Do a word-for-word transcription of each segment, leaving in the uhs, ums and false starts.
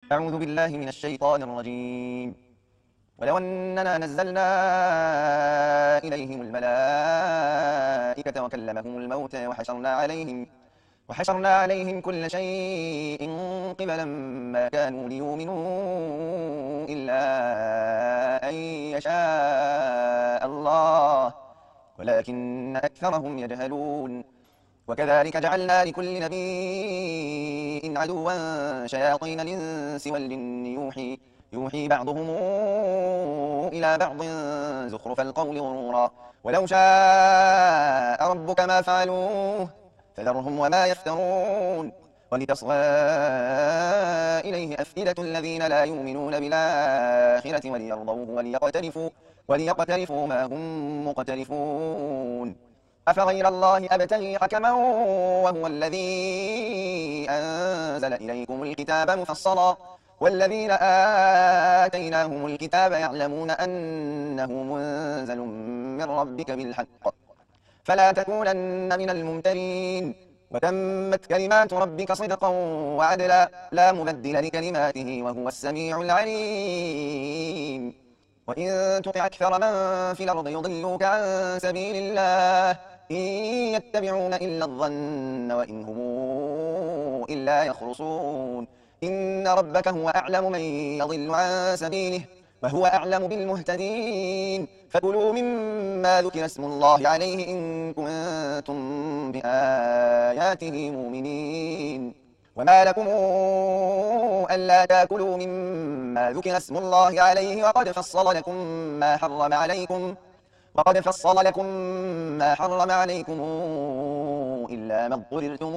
أعوذ بالله من الشيطان الرجيم. ولو أننا نزلنا إليهم الملائكة وكلمهم الموتى وحشرنا عليهم وحشرنا عليهم كل شيء قبلا ما كانوا ليؤمنوا إلا أن يشاء الله ولكن أكثرهم يجهلون. وكذلك جعلنا لكل نبي عدوا شياطين الإنس والجن يوحي, يوحي بعضهم إلى بعض زخرف القول غرورا ولو شاء ربك ما فعلوه فذرهم وما يفترون. ولتصغى إليه أفئدة الذين لا يؤمنون بالآخرة وليرضوه وليقترفوا, وليقترفوا ما هم مقترفون. أفغير الله أبتغي حكما وهو الذي أنزل إليكم الكتاب مفصلا والذين آتيناهم الكتاب يعلمون أنه منزل من ربك بالحق فلا تكونن من الممترين. وتمت كلمات ربك صدقا وعدلا لا مبدل لكلماته وهو السميع العليم. وإن تطع أكثر من في الأرض يضلوك عن سبيل الله إن يتبعون إلا الظن وإن هم إلا يخرصون. إن ربك هو أعلم من يضل عن سبيله وهو أعلم بالمهتدين. فكلوا مما ذكر اسم الله عليه إن كنتم بآياته مؤمنين. وما لكم ألا تأكلوا مما ذكر اسم الله عليه وقد فصل لكم ما حرم عليكم وقد فصل لكم ما حرم عليكم إلا ما اضطررتم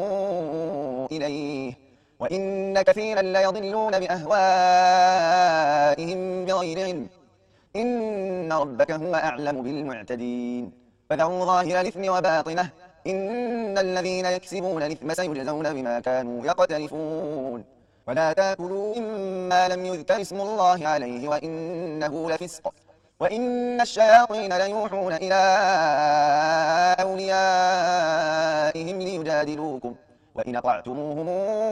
إليه وإن كثيرا ليضلون بأهوائهم بغير علم. إن ربك هو أعلم بالمعتدين. فذروا ظاهر الإثم وباطنه إن الذين يكسبون الإثم سيجزون بما كانوا يقترفون. ولا تأكلوا مما لم يذكر اسم الله عليه وإنه لفسق وإن الشياطين ليوحون إلى أوليائهم ليجادلوكم وإن أطعتموهم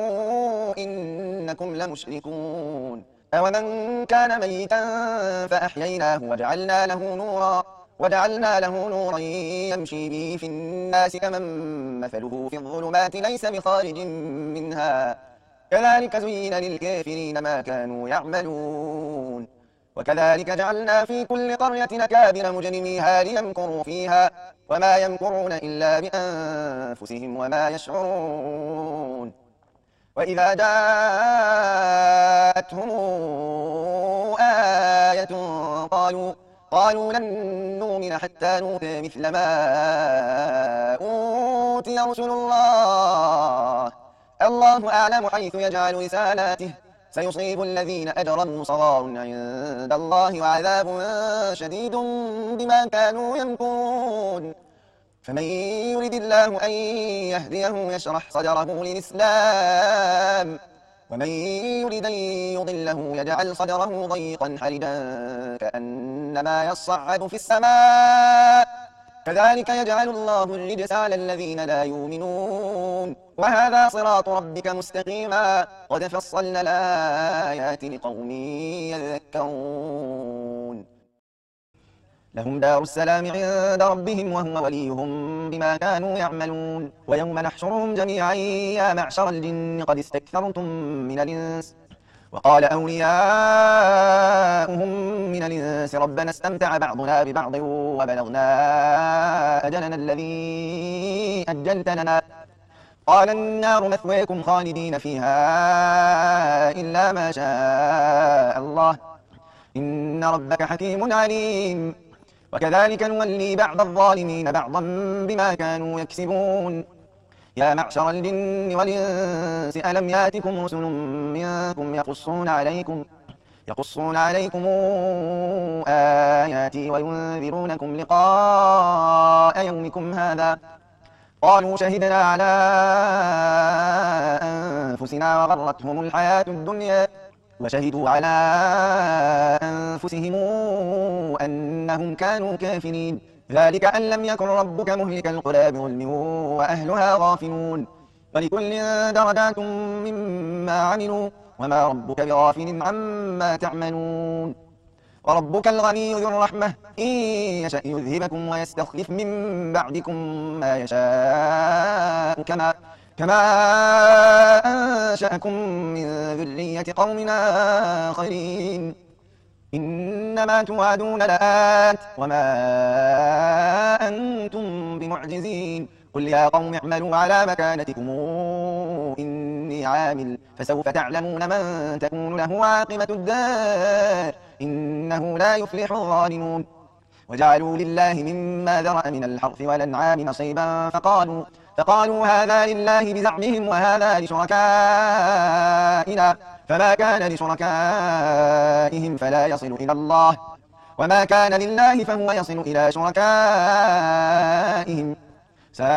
إنكم لمشركون. أومن كان ميتا فأحييناه وجعلنا له نورا وجعلنا له نورا يمشي به في الناس كمن مثله في الظلمات ليس بخارج منها كذلك زين للكافرين ما كانوا يعملون. وكذلك جعلنا في كل قرية أكابر مجرميها ليمكروا فيها وما يمكرون إلا بأنفسهم وما يشعرون. وإذا جاءتهم آية قالوا قالوا لن نؤمن حتى نؤتى مثل ما أوتي رسل الله الله أعلم حيث يجعل رسالاته سيصيب الذين أجرموا صغار عند الله وعذاب شديد بما كانوا يمكرون. فمن يرد الله أن يهديه يشرح صدره للإسلام ومن يرد أن يضله يجعل صدره ضيقا حرجا كأنما يصعد في السماء كذلك يجعل الله الرجس على الذين لا يؤمنون. وهذا صراط ربك مستقيما قد فصلنا الآيات لقوم يذكرون. لهم دار السلام عند ربهم وهو وليهم بما كانوا يعملون. ويوم نحشرهم جميعا يا معشر الجن قد استكثرتم من الإنس وقال أولياؤهم من الإنس ربنا استمتع بعضنا ببعض وبلغنا أجلنا الذي أجلت لنا قال النار مثواكم خالدين فيها إلا ما شاء الله إن ربك حكيم عليم. وكذلك نولي بعض الظالمين بعضا بما كانوا يكسبون. يا معشر الجن والإنس ألم ياتكم رسل منكم يقصون عليكم يقصون عليكم آياتي وينذرونكم لقاء يومكم هذا قالوا شهدنا على أنفسنا وغرتهم الحياة الدنيا وشهدوا على أنفسهم أنهم كانوا كافرين ذلك أن لم يكن ربك مهلك القرى بظلم وأهلها غافلون ولكل درجات مما عملوا وما ربك بغافل عما تعملون وربك الغني ذو الرحمة إن يشأ يذهبكم ويستخلف من بعدكم ما يشاء كما كما أنشأكم من ذرية قوم آخرين إنما توعدون لآت وما أنتم بمعجزين قل يا قوم اعملوا على مكانتكم إني عامل فسوف تعلمون من تكون له عاقبة الدار إنه لا يفلح الظالمون وجعلوا لله مما ذرأ من الحرث والأنعام نصيبا فقالوا فقالوا هذا لله بزعمهم وهذا لشركائنا فما كان لشركائهم فلا يصل إلى الله وما كان لله فهو يصل إلى شركائهم ساء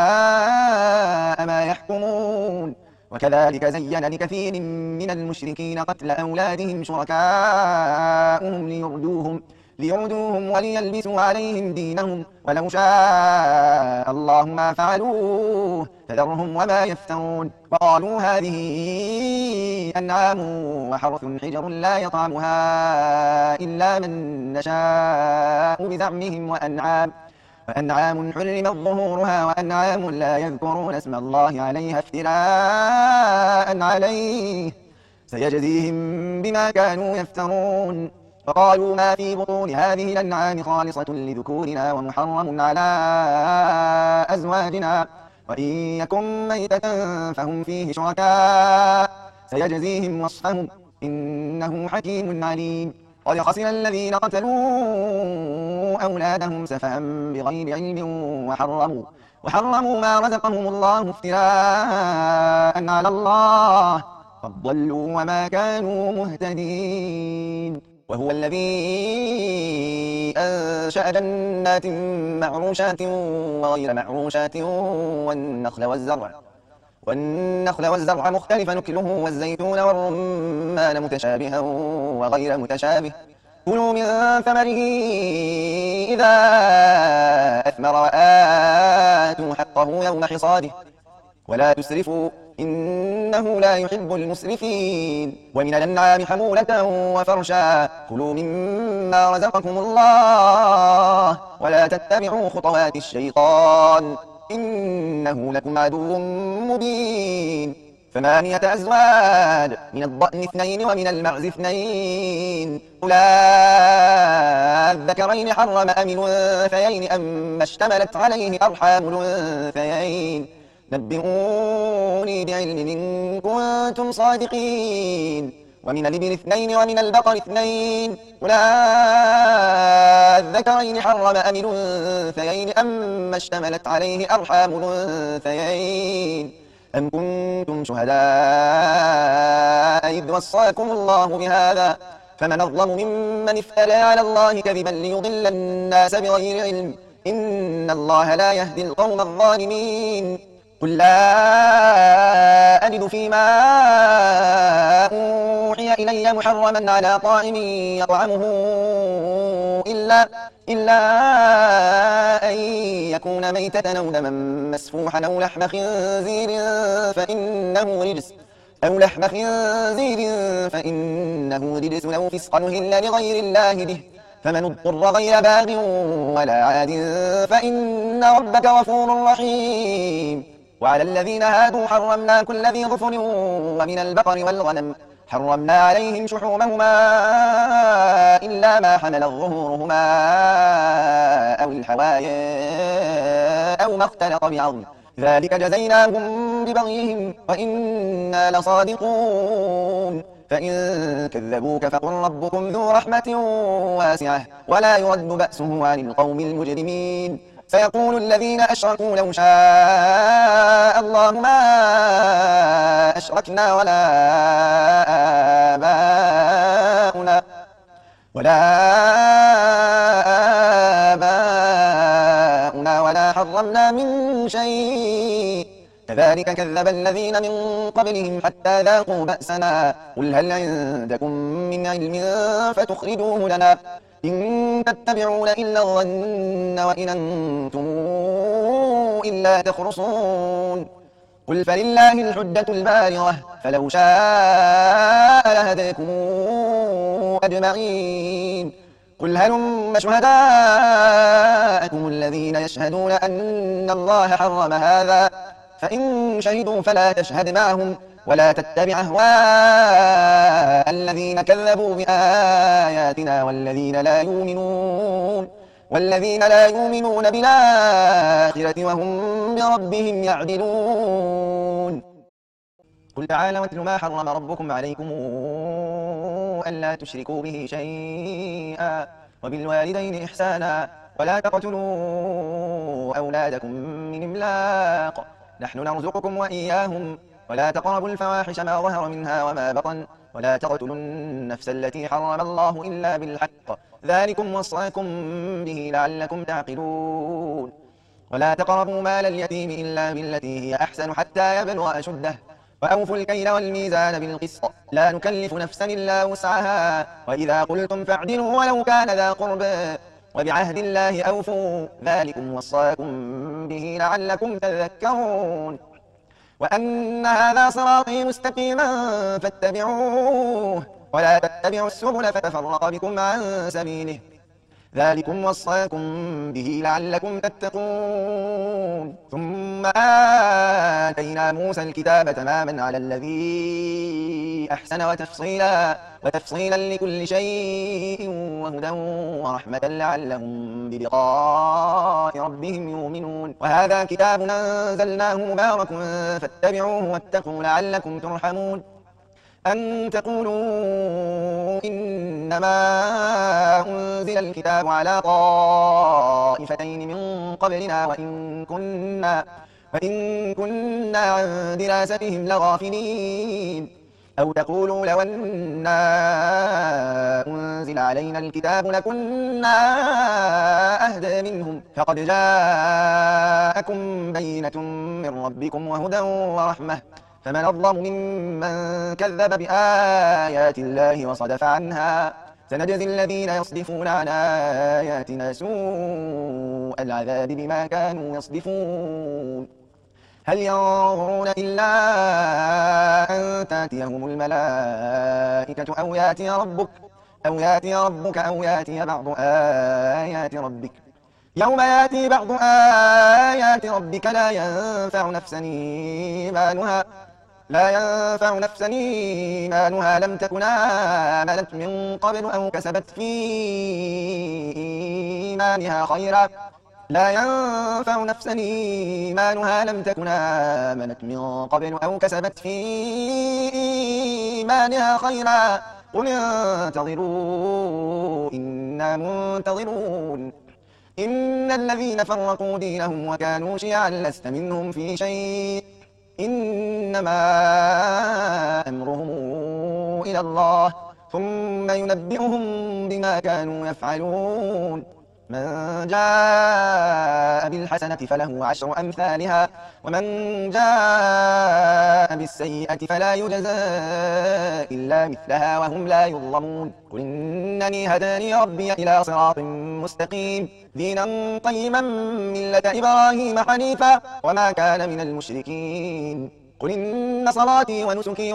ما يحكمون وكذلك زين لكثير من المشركين قتل أولادهم شركاؤهم ليردوهم ليردوهم وليلبسوا عليهم دينهم ولو شاء الله ما فعلوه فذرهم وما يفترون وقالوا هذه أنعام وحرث حجر لا يطعمها إلا من نشاء بزعمهم وأنعام وأنعام حرمت ظهورها وأنعام لا يذكرون اسم الله عليها افتراء عليه سيجزيهم بما كانوا يفترون وقالوا ما في بطون هذه الأنعام خالصة لذكورنا ومحرم على أزواجنا وإن يكن ميتة فهم فيه شركاء سيجزيهم وصفهم إنه حكيم عليم قد خسر الذين قتلوا أولادهم سفها بغير علم وحرموا وحرموا ما رزقهم الله افتراء على الله قد ضلوا وما كانوا مهتدين وهو الذي أنشأ جنات معروشات وغير معروشات والنخل والزرع والنخل والزرع مختلف نكله والزيتون والرمان متشابها وغير متشابه كلوا من ثمره إذا أثمر وآتوا حقه يوم حصاده ولا تسرفوا إنه لا يحب المسرفين ومن الأنعام حمولة وفرشا كلوا مما رزقكم الله ولا تتبعوا خطوات الشيطان إنه لكم عدو مبين ثمانية أزواج من الضأن اثنين ومن المعز اثنين قل الذكرين حرم أم الأنثيين أما اشتملت عليه أرحام الأنثيين نبئوني بعلم إن كنتم صادقين ومن الإبل اثنين ومن البقر اثنين قل الذكرين حرم أم الأنثيين أما اشتملت عليه أرحام الأنثيين أم كنتم شهداء إذ وصاكم الله بهذا فمن أظلم ممن افترى على الله كذبا ليضل الناس بغير علم إن الله لا يهدي القوم الظالمين قل لا أجد فيما أوحي إلي محرما على طاعم يطعمه إلا, إلا أن يكون ميتة أو دما مسفوحا أو لحم خنزير فإنه رجس أو لحم خنزير فإنه رجس أو فسقا أهل لغير الله به فمن اضطر غير باغ ولا عاد فإن ربك غفور رحيم وعلى الذين هادوا حرمنا كل ذي ظفر ومن البقر والغنم حرمنا عليهم شحومهما إلا ما حمل ظهورهما أو الحوايا أو ما اختلط بعظم ذلك جزيناهم ببغيهم وإنا لصادقون فإن كذبوك فقل ربكم ذو رحمة واسعة ولا يرد بأسه عن القوم المجرمين سيقول الذين أشركوا لو شاء الله ما أشركنا ولا آباؤنا ولا آباؤنا ولا حرمنا من شيء كذلك كذب الذين من قبلهم حتى ذاقوا بأسنا قل هل عندكم من علم فتخرجوه لنا إن تتبعون إلا الظن وإن أنتم إلا تخرصون قل فلله الحجة البالغة فلو شاء لهديكم أجمعين. قل هلم شهداءكم الذين يشهدون أن الله حرم هذا فإن شهدوا فلا تشهد معهم ولا تتبع أهواء الذين كذبوا بآياتنا والذين لا يؤمنون والذين لا يؤمنون بالآخرة وهم بربهم يعدلون. قل تعالوا واتل ما حرم ربكم عليكم ألا تشركوا به شيئا وبالوالدين إحسانا ولا تقتلوا أولادكم من إملاق نحن نرزقكم وإياهم ولا تقربوا الفواحش ما ظهر منها وما بطن ولا تقتلوا النفس التي حرم الله إلا بالحق ذلكم وصاكم به لعلكم تعقلون. ولا تقربوا مال اليتيم إلا بالتي هي أحسن حتى يبلغ أشده وأوفوا الكيل والميزان بالقسط لا نكلف نفسا إلا وسعها وإذا قلتم فاعدلوا ولو كان ذا قربى وبعهد الله أوفوا ذلكم وصاكم به لعلكم تذكرون. وأن هذا صراطي مستقيما فاتبعوه ولا تتبعوا السبل فتفرق بكم عن سبيله ذلكم وصاكم به لعلكم تتقون. ثم آتينا موسى الكتاب تماما على الذي أحسن وتفصيلا, وتفصيلا لكل شيء وهدى ورحمة لعلهم بلقاء ربهم يؤمنون. وهذا كتاب أنزلناه مبارك فاتبعوه واتقوا لعلكم ترحمون. أن تقولوا إنما أنزل الكتاب على طائفتين من قبلنا وإن كنا, وإن كنا عن دراستهم لغافلين. أو تقولوا لو أنا أنزل علينا الكتاب لكنا أهدى منهم فقد جاءكم بينة من ربكم وهدى ورحمة فمن أظلم ممن كذب بآيات الله وصدف عنها سنجزي الذين يصدفون عن آياتنا سوء العذاب بما كانوا يصدفون. هل ينظرون إلا أن تأتيهم الملائكة أو يأتي ربك أو يأتي ربك أو يأتي بعض آيات ربك يوم يأتي بعض آيات ربك لا ينفع نفسا إيمانها لا ينفع نفسا إيمانها لم تكن آمنت من قبل أو كسبت في إيمانها خيرا لا ينفع نفسا إيمانها لم تكن آمنت من قبل أو كسبت في إيمانها خيرا قل انتظروا إنا منتظرون. إن الذين فرقوا دينهم وكانوا شيعا لست منهم في شيء إنما أمرهم إلى الله ثم ينبئهم بما كانوا يفعلون. من جاء بالحسنة فله عشر أمثالها ومن جاء بالسيئة فلا يجزى إلا مثلها وهم لا يظلمون. قل إنني هداني ربي إلى صراط مستقيم دينا قيما ملة إبراهيم حنيفا وما كان من المشركين. قل إن صلاتي ونسكي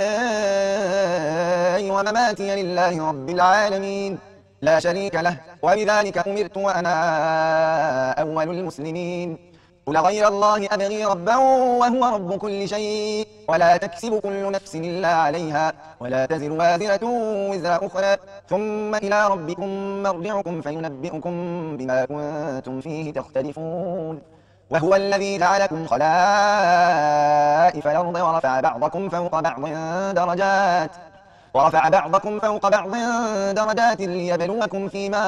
ومحياي ومماتي لله رب العالمين لا شريك له وبذلك أمرت وأنا أول المسلمين. قل غير الله أبغي ربا وهو رب كل شيء ولا تكسب كل نفس إلا عليها ولا تزر وازرة وزر أخرى ثم إلى ربكم مرجعكم فينبئكم بما كنتم فيه تختلفون. وهو الذي جعلكم خلائف الأرض ورفع بعضكم فوق بعض درجات ورفع بعضكم فوق بعض درجات ليبلوكم فيما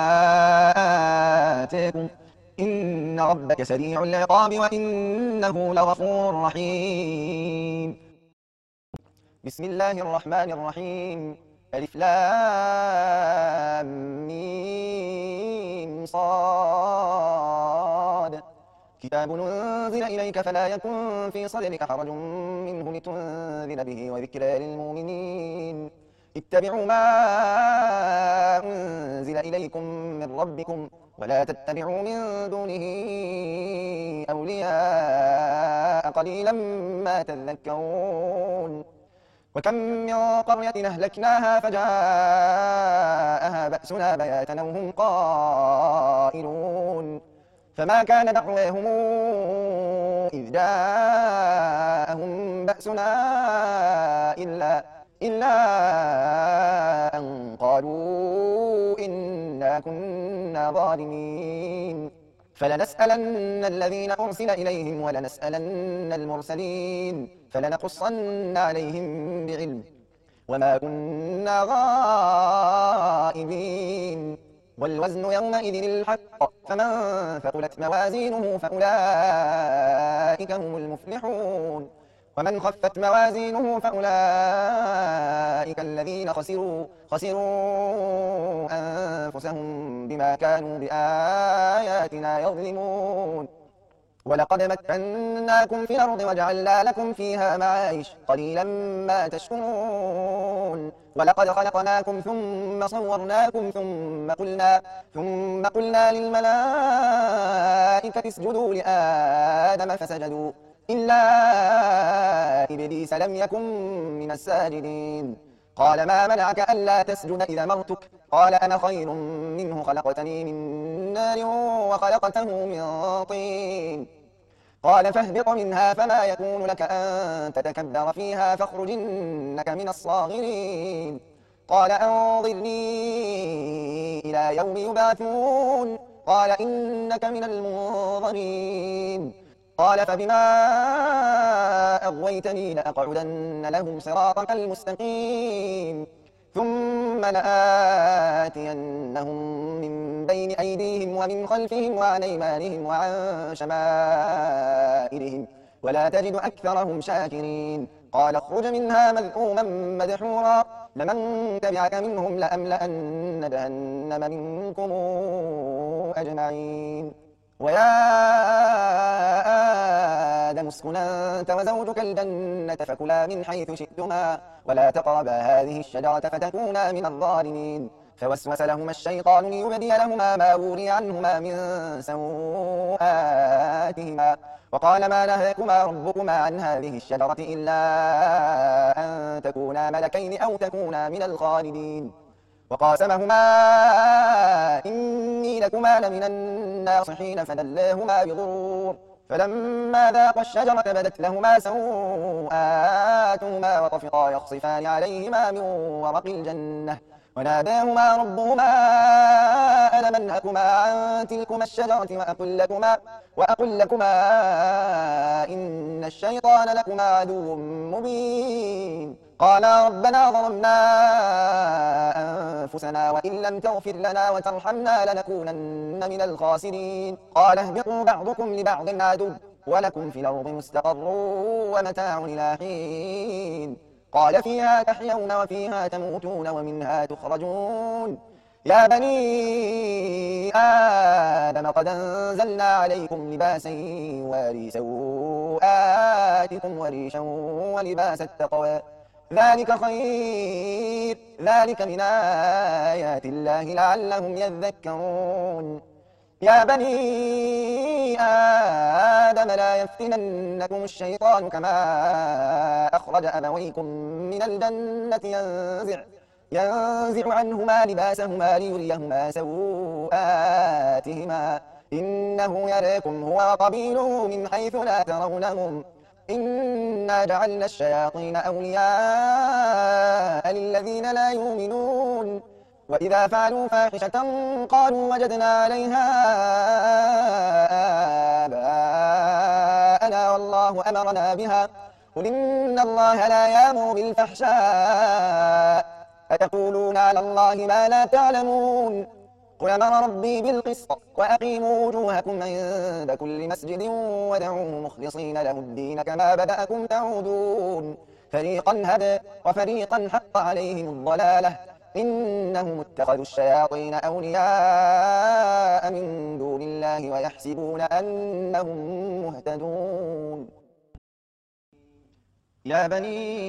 آتاكم إن ربك سريع العقاب وإنه لغفور رحيم. بسم الله الرحمن الرحيم ألف لام ميم صاد كتاب أنزل إليك فلا يكن في صدرك حرج منه لتنذر به وذكرى للمؤمنين. اتبعوا ما أنزل إليكم من ربكم ولا تتبعوا من دونه أولياء قليلا ما تذكرون وكم من قرية أهلكناها فجاءها بأسنا بياتا وهم قائلون فما كان دعواهم إذ جاءهم بأسنا إلا, إلا أن قالوا إنا كنا ظالمين فلنسألن الذين أرسل إليهم ولنسألن المرسلين فلنقصن عليهم بعلم وما كنا غائبين والوزن يومئذ الحق فمن ثقلت موازينه فأولئك هم المفلحون ومن خفت موازينه فأولئك الذين خسروا, خسروا أنفسهم بما كانوا بآياتنا يظلمون ولقد مكناكم في الأرض وجعلنا لكم فيها معايش قليلا ما تشكرون ولقد خلقناكم ثم صورناكم ثم قلنا, ثم قلنا للملائكة اسجدوا لآدم فسجدوا إلا إبليس لم يكن من الساجدين قال ما منعك ألا تسجد إذا مرتك قال أنا خير منه خلقتني من نار وخلقته من طين قال فاهبط منها فما يكون لك أن تتكبر فيها فاخرج إنك من الصاغرين قال أنظرني إلى يوم يبعثون قال إنك من المنظرين قال فبما أغويتني لأقعدن لهم صراطك المستقيم ثم لآتينهم من بين أيديهم ومن خلفهم وعن أيمانهم وعن شمائلهم ولا تجد أكثرهم شاكرين قال اخرج منها مذءوما مدحورا لمن تبعك منهم لأملأن جهنم منكم أجمعين ويا آدم اسكن أنت وزوجك الجنة فكلا من حيث شئتما ولا تقربا هذه الشجرة فتكونا من الظالمين فوسوس لهما الشيطان ليبدي لهما ما وري عنهما من سوآتهما وقال ما نهاكما ربكما عن هذه الشجرة إلا أن تكونا ملكين أو تكونا من الخالدين وقاسمهما إني لكما لمن الناصحين فدلاهما بغرور فلما ذاقا الشجرة بدت لهما سوآتهما وطفقا يخصفان عليهما من ورق الجنة وناداهما ربهما ألم أنهكما عن تلكما الشجرة وأقل لكما, وأقل لكما إن الشيطان لكما عدو مبين قالا ربنا ظلمنا أنفسنا وإن لم تغفر لنا وترحمنا لنكونن من الخاسرين قال اهبطوا بعضكم لبعض عدو ولكم في الأرض مستقر ومتاع إلى حين قال فيها تحيون وفيها تموتون ومنها تخرجون يا بني آدم قد أنزلنا عليكم لباسا يواري سوآتكم وريشا ولباس التقوى ذلك خير ذلك من آيات الله لعلهم يذكرون يا بني آدم لا يفتننكم الشيطان كما أخرج أبويكم من الجنة ينزع, ينزع عنهما لباسهما ليريهما سوآتهما إنه يراكم هو وقبيله من حيث لا ترونهم إنا جعلنا الشياطين أولياء للذين لا يؤمنون وإذا فعلوا فاحشة قالوا وجدنا عليها آباءنا والله أمرنا بها قل إن الله لا يأمر بالفحشاء أتقولون على الله ما لا تعلمون قل أمر ربي بالقسط وأقيموا وجوهكم عند كل مسجد ودعوه مخلصين له الدين كما بدأكم تعودون فريقا هدى وفريقا حق عليهم الضلالة إنهم اتخذوا الشياطين أولياء من دون الله ويحسبون أنهم مهتدون يا بني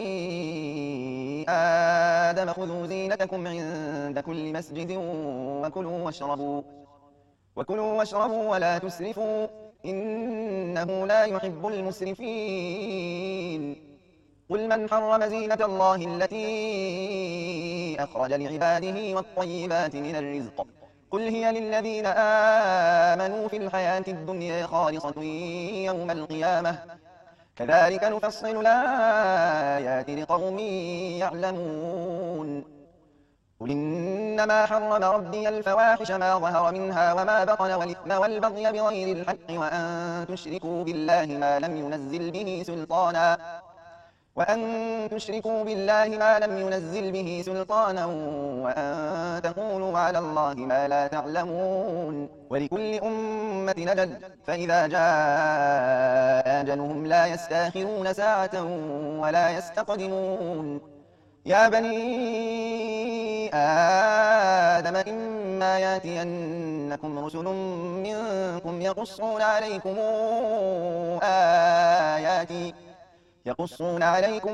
آدم خذوا زينتكم عند كل مسجد وكلوا واشربوا وكلوا واشربوا ولا تسرفوا إنه لا يحب المسرفين قل من حرم زينة الله التي أخرج لعباده والطيبات من الرزق قل هي للذين آمنوا في الحياة الدنيا خالصة يوم القيامة كذلك نفصل الآيات لقوم يعلمون قل إنما حرم ربي الفواحش ما ظهر منها وما بطن والإثم والبغي بغير الحق وأن تشركوا بالله ما لم ينزل به سلطانا وأن تشركوا بالله ما لم ينزل به سلطانا وأن تقولوا على الله ما لا تعلمون ولكل أمة أجل فإذا جاء أجلهم لا يستأخرون ساعة ولا يستقدمون يا بني آدم إما يأتينكم رسل منكم يقصون عليكم آياتي يقصون عليكم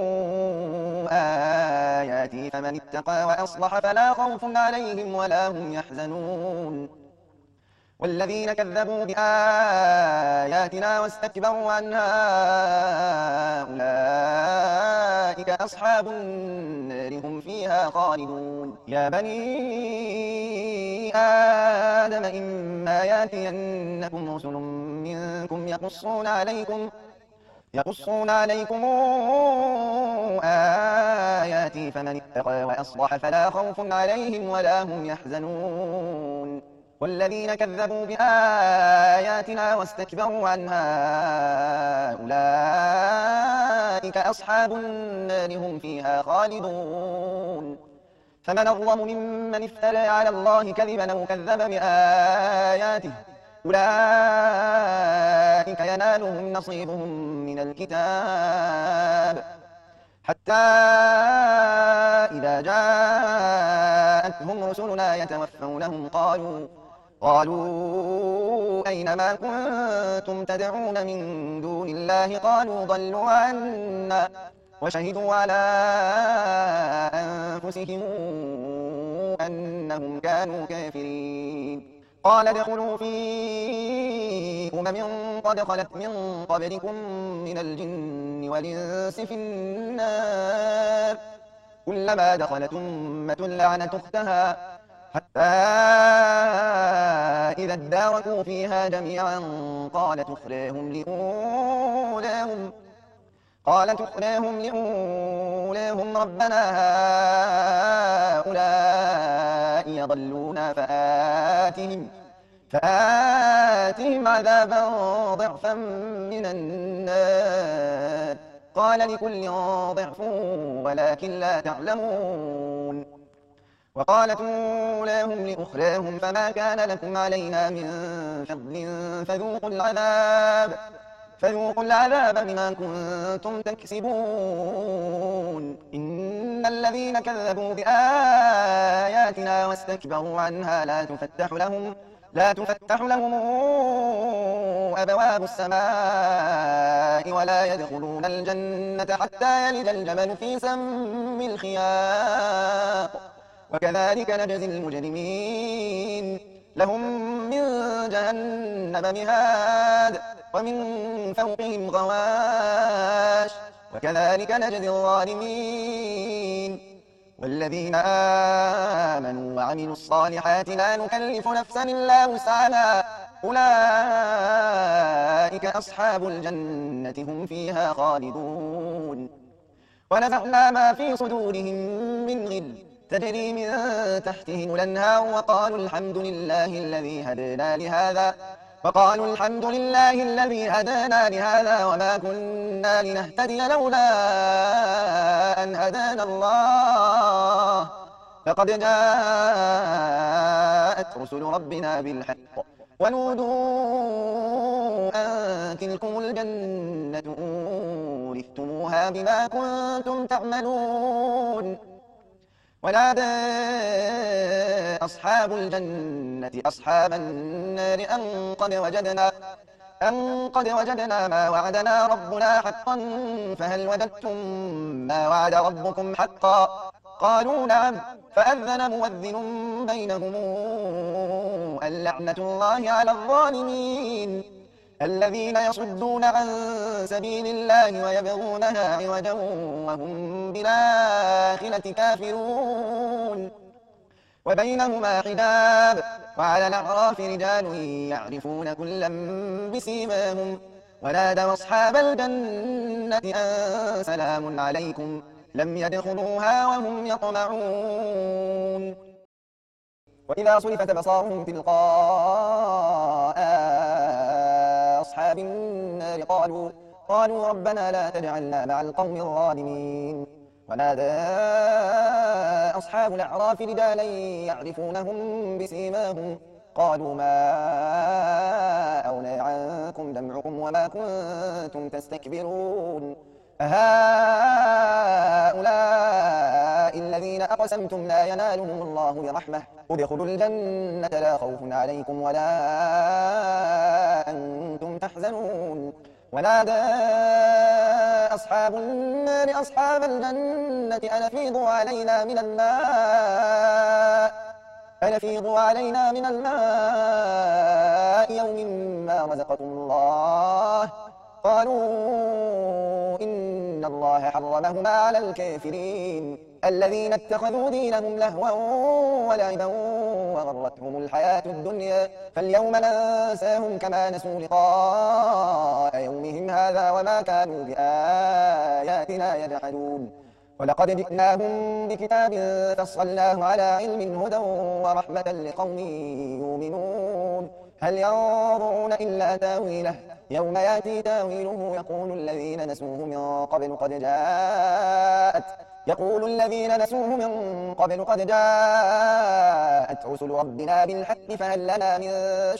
آياتي فمن اتقى وأصلح فلا خوف عليهم ولا هم يحزنون والذين كذبوا بآياتنا واستكبروا عنها أولئك أصحاب النار هم فيها خالدون يا بني آدم إما يأتينكم رسل منكم يقصون عليكم يقصون عليكم آياتي فمن اتقى وأصلح فلا خوف عليهم ولا هم يحزنون والذين كذبوا بآياتنا واستكبروا عنها أولئك أصحاب النار هم فيها خالدون فمن أظلم ممن افترى على الله كذبا أو كذب بآياته أولئك ينالهم نصيبهم من الكتاب حتى إذا جاءتهم رسلنا يتوفونهم قالوا قالوا أين ما كنتم تدعون من دون الله قالوا ضلوا عنا وشهدوا على أنفسهم أنهم كانوا كافرين قال ادخلوا في أمم قد خلت من قبلكم من الجن والإنس في النار كلما دخلت أمة لعنت أختها حتى إذا اداركوا فيها جميعا قالت أخراهم لأولاهم قالت أخراهم لأولاهم ربنا هؤلاء يضلونا فآتهم فآتهم عذابا ضعفا من النار قال لكل ضعف ولكن لا تعلمون وقالت أولاهم لأخراهم فما كان لكم علينا من فضل فذوقوا العذاب فذوقوا العذاب بما كنتم تكسبون إن الذين كذبوا بآياتنا واستكبروا عنها لا تفتح لهم لا تفتح لهم أبواب السماء ولا يدخلون الجنة حتى يلج الجمل في سم الخياط وكذلك نجزي المجرمين لهم من جهنم مهاد ومن فوقهم غواش وكذلك نجزي الظالمين والذين آمنوا وعملوا الصالحات لا نكلف نفسا إلا وسعها أولئك أصحاب الجنة هم فيها خالدون ونزعنا ما في صدورهم من غل تجري من تحتهم الأنهار وقالوا الحمد لله الذي هدانا لهذا وقالوا الحمد لله الذي هدانا لهذا وما كنا لنهتدي لولا أن هدانا الله لقد جاءت رسل ربنا بالحق ونودوا أن تلكم الجنة أورثتموها بما كنتم تعملون ونادى أصحاب الجنة أصحاب النار أن قد وجدنا أن قد وجدنا ما وعدنا ربنا حقا فهل وجدتم ما وعد ربكم حقا قالوا نعم. فأذن مؤذن بينهم اللعنة الله على الظالمين الذين يصدون عن سبيل الله ويبغونها عوجا وهم بالآخرة كافرون. وبينهما حجاب. وعلى الأعراف رجال يعرفون كلا بسيماهم ونادوا أصحاب الجنة أن سلام عليكم لم يدخلوها وهم يطمعون. وإذا صرفت أبصارهم تلقاء أصحاب النار قالوا قالوا ربنا لا تجعلنا مع القوم الظالمين. ونادى أصحاب الأعراف رجالا يعرفونهم بسيماهم قالوا ما أغنى عنكم جمعكم وما كنتم تستكبرون أهؤلاء الذين أقسمتم لا ينالهم الله برحمة ادخلوا الجنة لا خوف عليكم ولا أنتم تحزنون. ونادى أصحاب النار أصحاب الجنة أن أفيضوا علينا من الماء أن أفيضوا علينا من الماء يوم ما رزقكم الله قالوا إن الله حرمهما على الكافرين الذين اتخذوا دينهم لهوا ولعبا وغرتهم الحياة الدنيا فاليوم ننساهم كما نسوا لقاء يومهم هذا وما كانوا بآياتنا يجحدون. ولقد جئناهم بكتاب فصلناه على علم هدى ورحمة لقوم يؤمنون. هل ينظرون إلا تاويله يوم يأتي تاويله يقول الذين نسوه من قبل قد جاءت يقول الذين نسوه من قبل قد جاءت رسل ربنا بالحق فهل لنا من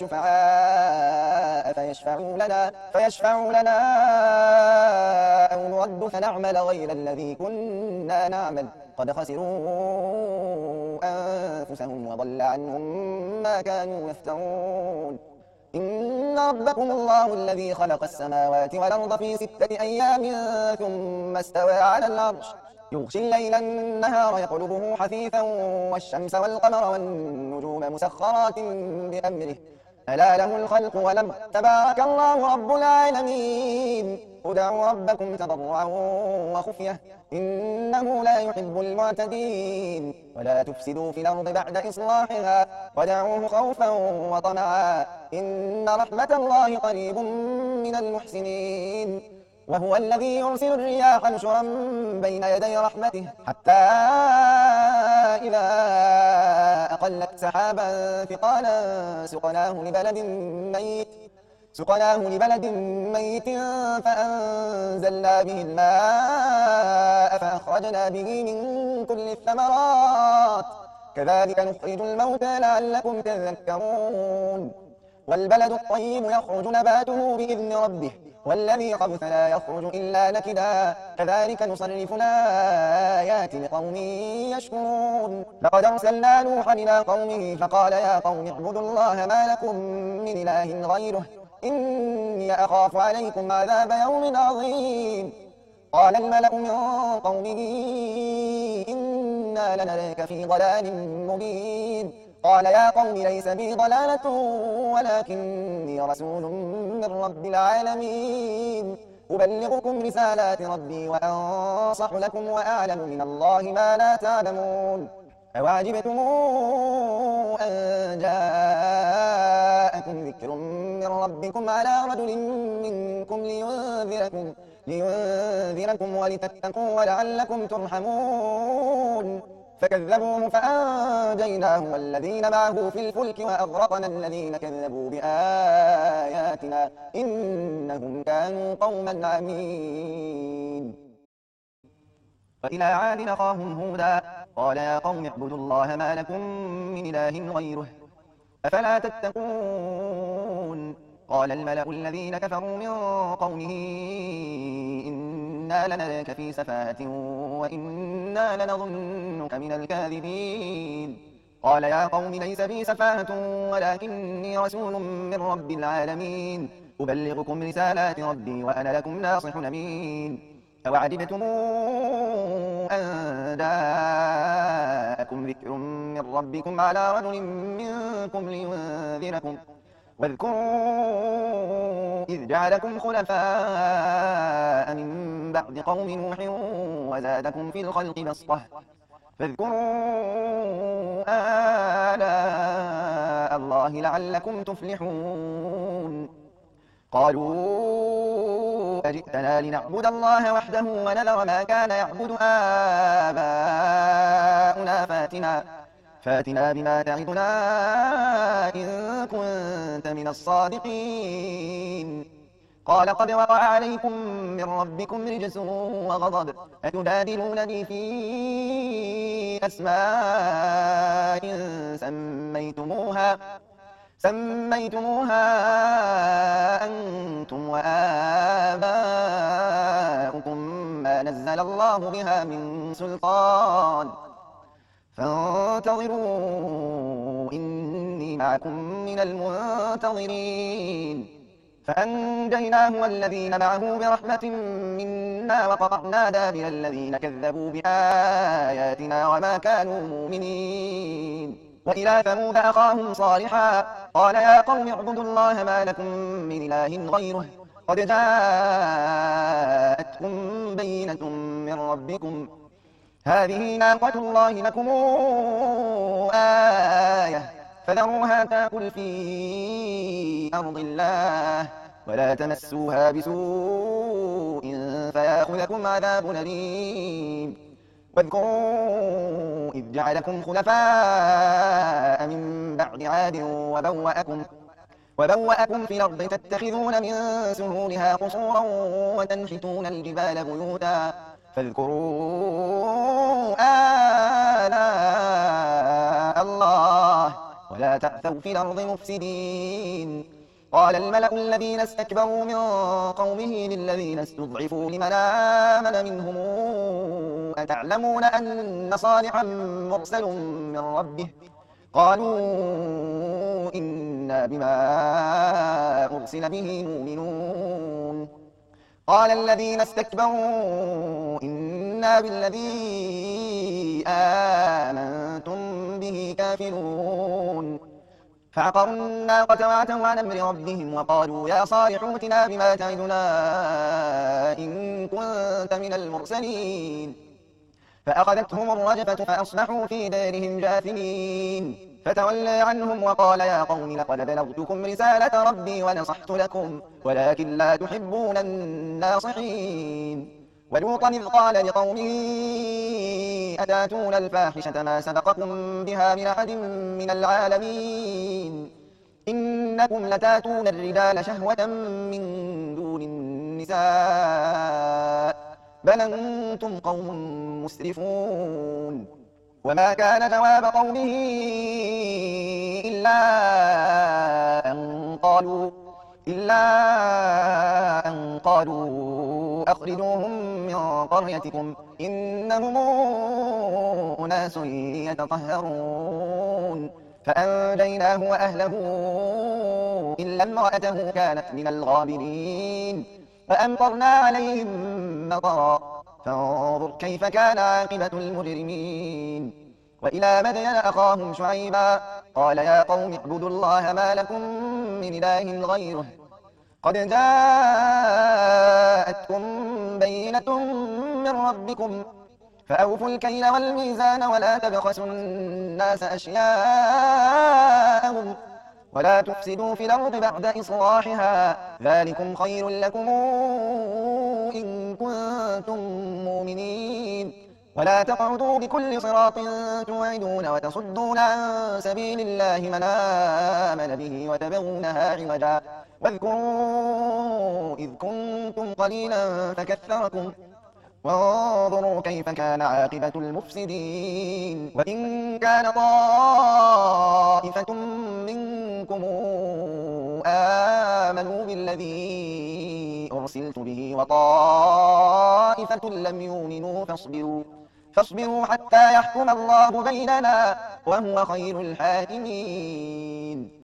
شفعاء فيشفعوا لنا فيشفعوا لنا أو نرد فنعمل غير الذي كنا نعمل قد خسروا أنفسهم وضل عنهم ما كانوا يفترون. إن ربكم الله الذي خلق السماوات والأرض في ستة أيام ثم استوى على العرش يغشي الليل النهار يطلبه حثيثا والشمس والقمر والنجوم مسخرات بأمره ألا له الخلق والأمر تبارك الله رب العالمين. ادعوا ربكم تضرعا وخفية إنه لا يحب المعتدين ولا تفسدوا في الأرض بعد إصلاحها ودعوه خوفا وطمعا إن رحمة الله قريب من المحسنين. وهو الذي يرسل الرياح نشرا بين يدي رحمته حتى إذا أقلت سحابا ثقالا سقناه لبلد ميت سقناه لبلد ميت فأنزلنا به الماء فأخرجنا به من كل الثمرات كذلك نخرج الموتى لعلكم تذكرون. والبلد الطيب يخرج نباته بإذن ربه والذي خبث لا يخرج إلا نكدا كذلك نصرف الآيات لقوم يشكرون. لقد أرسلنا نوحا إلى قومه فقال يا قوم اعبدوا الله ما لكم من إله غيره إني أخاف عليكم عذاب يوم عظيم. قال الملأ من قومه إنا لنراك في ضلال مبين. قال يا قوم ليس بي ضلالة ولكني رسول من رب العالمين أبلغكم رسالات ربي وأنصح لكم وأعلم من الله ما لا تعلمون. أوعجبتم أن جاءكم ذكر من ربكم على رجل منكم لينذركم, لينذركم ولتتقوا ولعلكم ترحمون. فكذبوه فأنجيناه والذين معه في الفلك وأغرقنا الذين كذبوا بآياتنا إنهم كانوا قوما عمين. وإلى عاد أخاهم هودا قال يا قوم اعبدوا الله ما لكم من إله غيره أفلا تتقون. قال الملأ الذين كفروا من قومه إنا لنراك في سفاهة وإنا لنظنك من الكاذبين. قال يا قوم ليس بي سفاهة ولكني رسول من رب العالمين أبلغكم رسالات ربي وأنا لكم ناصح أمين. أوعجبتم أن جاءكم ذكر من ربكم على رجل منكم لينذركم واذكروا إذ جعلكم خلفاء من بعد قوم نوح وزادكم في الخلق بسطة فاذكروا آلاء الله لعلكم تفلحون قالوا أجئتنا لنعبد الله وحده ونذر ما كان يعبد آباؤنا فاتنا فاتنا بما تعدنا إن كنت من الصادقين قال قد وقع عليكم من ربكم رجس وغضب أتجادلونني في أسماء سميتموها سميتموها أنتم وآباؤكم ما نزل الله بها من سلطان فانتظروا إني معكم من المنتظرين فأنجيناه والذين معه برحمة منا وقطعنا دابر الذين كذبوا بآياتنا وما كانوا مؤمنين وإلى ثمود أخاهم صالحا قال يا قوم اعبدوا الله ما لكم من إله غيره قد جاءتكم بينة من ربكم هذه ناقة الله لكم آية فذروها تأكل في أرض الله ولا تمسوها بسوء فيأخذكم عذاب أليم واذكروا إذ جعلكم خلفاء من بعد عاد وبوأكم وبوأكم في الأرض تتخذون من سهولها قصورا وتنحتون الجبال بيوتا فاذكروا آلاء الله ولا تعثوا في الأرض مفسدين قال الملأ الذين استكبروا من قومه للذين استضعفوا لمن آمن منهم أتعلمون أن صالحا مرسل من ربه قالوا إنا بما أرسل به مؤمنون قال الذين استكبروا إنا بالذي آمنتم به كافرون فعقروا الناقة وعتوا عن أمر ربهم وقالوا يا صالح ائتنا بما تعدنا إن كنت من المرسلين فأخذتهم الرجفة فأصبحوا في دارهم جاثمين فتولى عنهم وقال يا قوم لقد بلغتكم رسالة ربي ونصحت لكم ولكن لا تحبون الناصحين ولوطا إذ قال لقومه أتاتون الفاحشة ما سبقكم بها من أحد من العالمين إنكم لتاتون الرجال شهوة من دون النساء بل أنتم قوم مسرفون وما كان جواب قومه إلا أن قالوا إلا أن قالوا أخرجوهم من قريتكم إنهم أناس يتطهرون فأنجيناه وأهله إلا امرأته كانت من الغابرين فأمطرنا عليهم مطرا فانظر كيف كان عاقبة المجرمين وإلى مدين أخاهم شعيبا قال يا قوم اعبدوا الله ما لكم من إله غيره قد جاءتكم بينة من ربكم فأوفوا الكيل والميزان ولا تبخسوا الناس أشياءهم ولا تفسدوا في الأرض بعد إصلاحها ذلكم خير لكم إن كنتم مؤمنين ولا تقعدوا بكل صراط توعدون وتصدون عن سبيل الله من آمن به وتبغونها عوجا واذكروا إذ كنتم قليلا فكثركم وانظروا كيف كان عاقبة المفسدين وإن كان طائفة منكم آمنوا بالذي أرسلت به وطائفة لم يؤمنوا فاصبروا فاصبروا حتى يحكم الله بيننا وهو خير الحاكمين